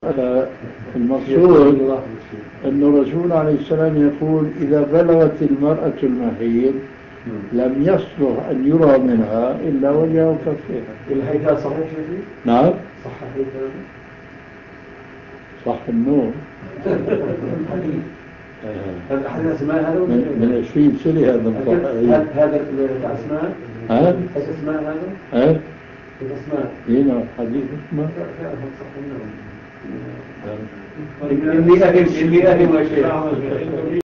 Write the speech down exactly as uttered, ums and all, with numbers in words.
المقصود أن الرسول عليه السلام يقول إذا بلغت المرأة المحيض لم يصلح أن يرى منها إلا وجهها وكفيها. الحديث صحيح شيخي؟ نعم صح الحديث صح النور. هذا أحد الأسماء هذا من عشرين سنة هذا هذا الأسماء هذا الأسماء هذا هذا الأسماء هنا حديث اسمه اللي أهم اللي أهم